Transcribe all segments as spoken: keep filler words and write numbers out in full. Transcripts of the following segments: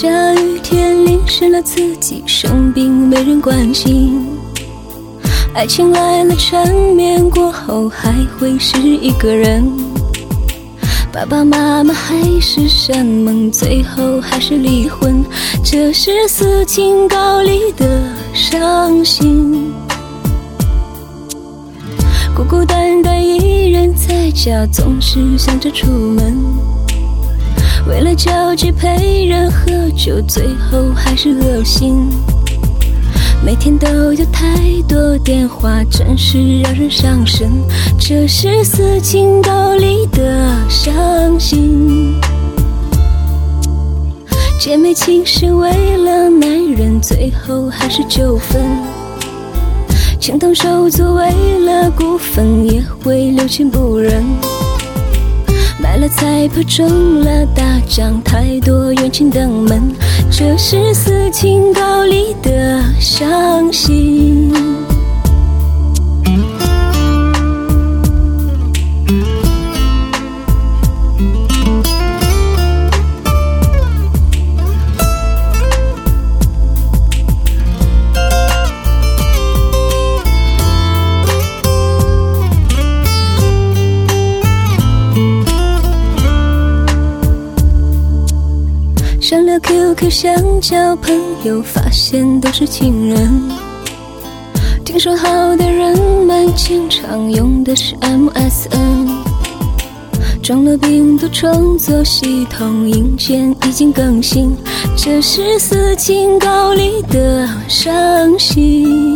下雨天淋湿了自己，生病没人关心。爱情来了缠绵过后还会是一个人，爸爸妈妈还是山盟，最后还是离婚，这是斯琴高丽的伤心。孤孤单单一人在家，总是想着出门，为了交际陪人喝酒，最后还是恶心。每天都有太多电话，真是让人伤神，这是斯琴高丽的伤心。姐妹情是为了男人，最后还是纠纷，情同手足为了股份，也会六亲不认。买了彩票中了大奖，太多冤情登门，这是斯琴高丽的伤心。上了 Q Q 想交朋友，发现都是情人。听说好的人们经常用的是 M S N， 装了病毒创作系统，硬件已经更新，这是斯琴高丽的伤心。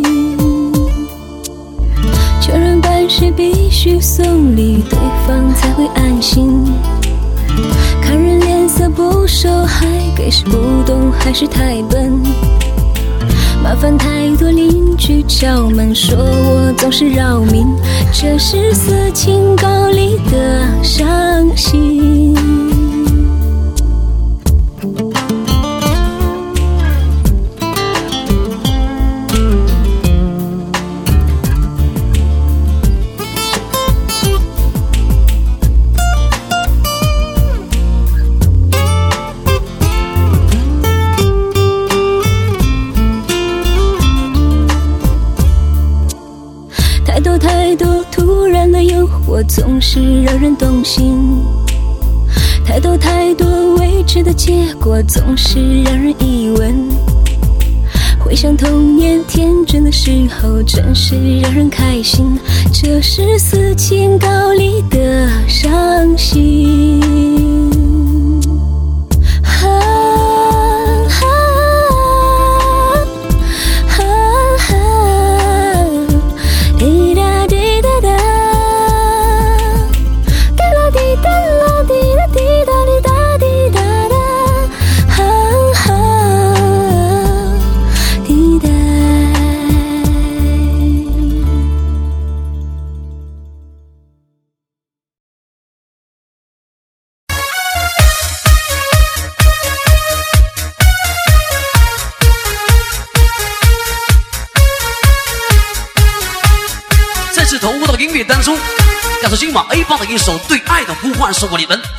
确认办事必须送礼，对方才会安心。看人脸色不熟，还给是不懂还是太笨，麻烦太多邻居敲门，说我总是扰民，这是斯琴高丽的伤心。太多太多突然的诱惑，总是让人动心，太多太多未知的结果，总是让人疑问。回想童年天真的时候，真是让人开心，这是斯琴高丽的伤心。 是投入到音乐当中，感受今晚 A 棒的一首《对爱的呼唤》，送给你们。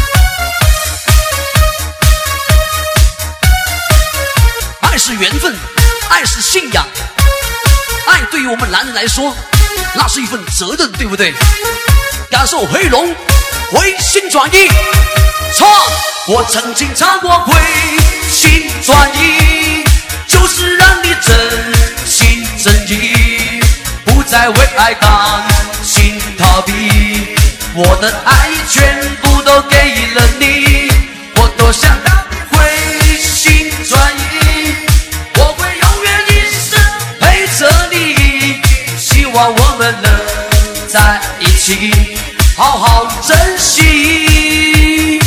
爱是缘分，爱是信仰，爱对于我们男人来说，那是一份责任，对不对？感受黑龙回心转意，唱我曾经唱过回心转意，就是让你真心真意，不再为爱担心逃避，我的爱全部都给了你，我多想让你回心转意，我会永远一生陪着你，希望我们能在一起好好珍惜。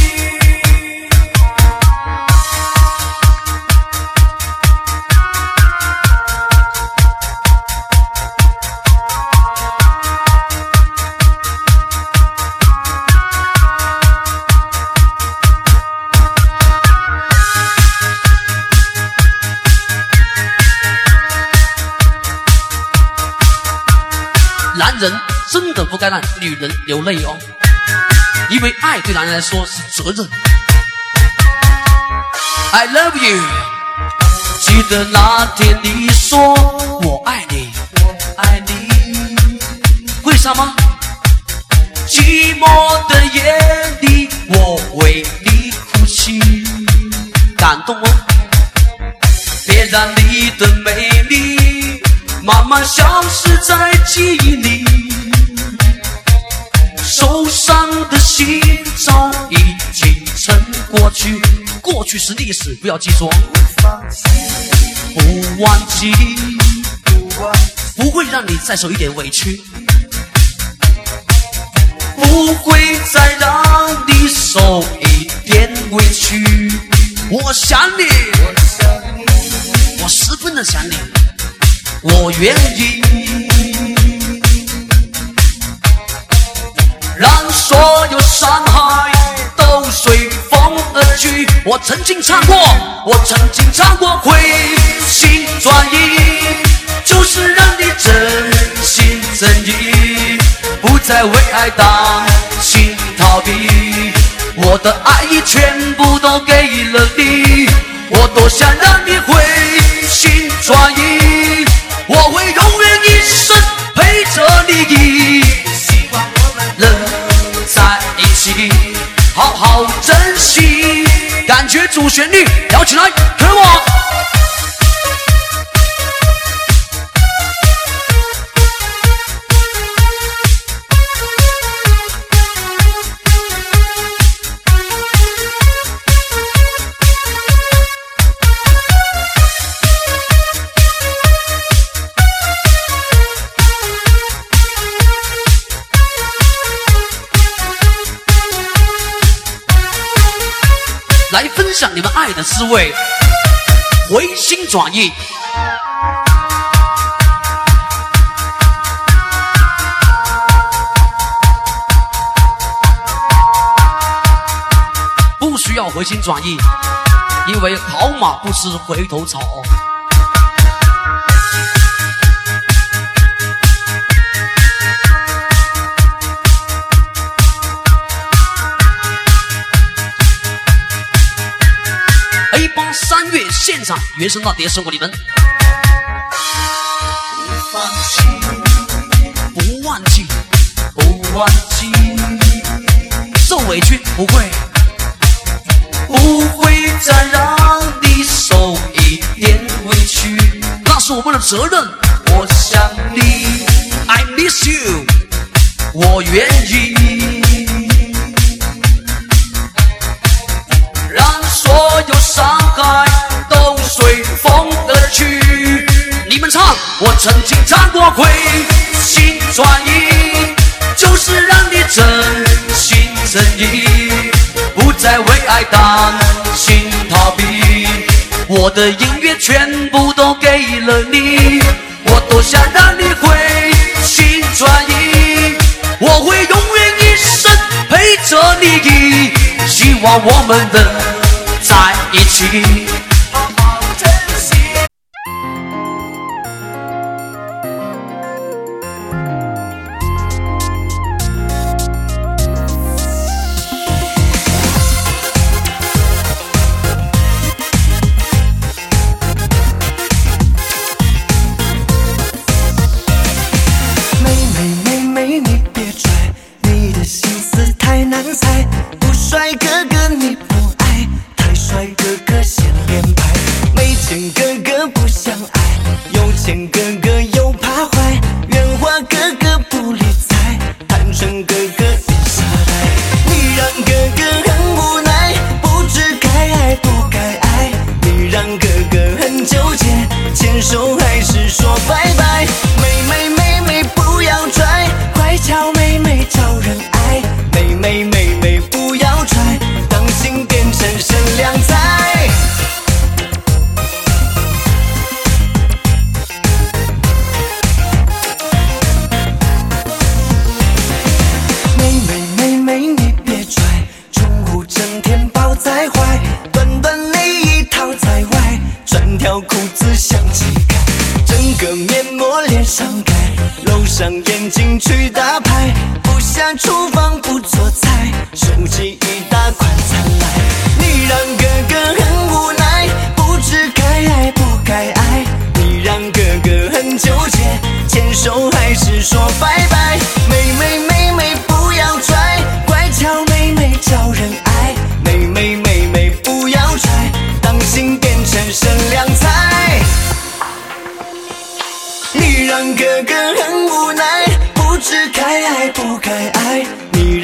男人真的不该让女人流泪哦，因为爱对男人来说是责任。 I love you。记得那天你说我爱你，我爱你，为什么？寂寞的夜里，我为你哭泣，感动哦。别让你的美丽慢慢消失在记忆里，受伤的心早已经成过去，过去是历史，不要记住，不忘记，不会让你再受一点委屈，不会再让你受一点委屈。我想你，我十分的想你，我愿意让所有伤害都随风而去。我曾经唱过，我曾经唱过回心转意，就是让你真心真意，不再为爱担心逃避。我的爱意全部都给了你，我多想让你回心转意，我会永远一生陪着你，希望我们能在一起好好珍惜。感觉主旋律摇起来，跟我来分享你们爱的滋味，回心转意。不需要回心转意，因为好马不吃回头草。A 八三月现场原声大碟送给你们。不放弃，不忘记，不忘记，受委屈不会，不会再让你受一点委屈，那是我们的责任。我想你 ，I miss you， 我愿意。让所有伤害都随风而去。你们唱，我曾经唱过回心转意，就是让你真心真意，不再为爱担心逃避。我的音乐全部都给了你，我多想让你回心转意，我会永远一生陪着你，希望我们能在一起好好珍惜。 妹妹妹妹你别拽，你的心思太难猜，不帅哥哥你不爱，太帅哥哥先连拍，没钱哥哥不相爱，有钱哥哥又怕坏，圆滑哥哥不理睬，单纯哥哥别傻呆，你让哥哥很无奈，不知该爱不该爱，你让哥哥很纠结，牵手还是说拜拜，妹妹妹妹不要拽，快叫妹妹找人爱，妹妹妹妹不要拽，当心变成生凉菜。妹妹妹妹你别拽，宠物整天抱在怀，短短内衣套在外，穿条裤子像乞丐，整个面膜脸上盖，楼上眼睛去打牌，不下厨房不做菜，手机一大款才来，你让哥哥很无奈，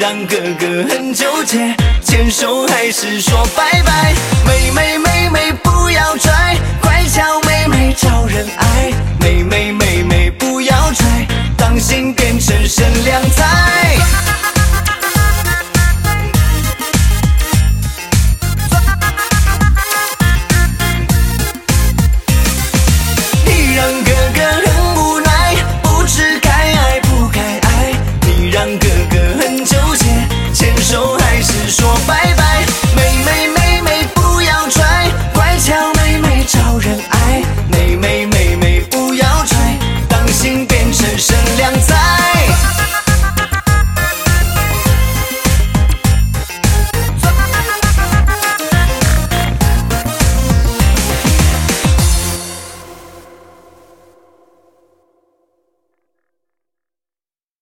让哥哥很纠结，牵手还是说拜拜？妹妹妹妹不要拽，乖巧妹妹招人爱。妹妹妹妹不要拽，当心变成善良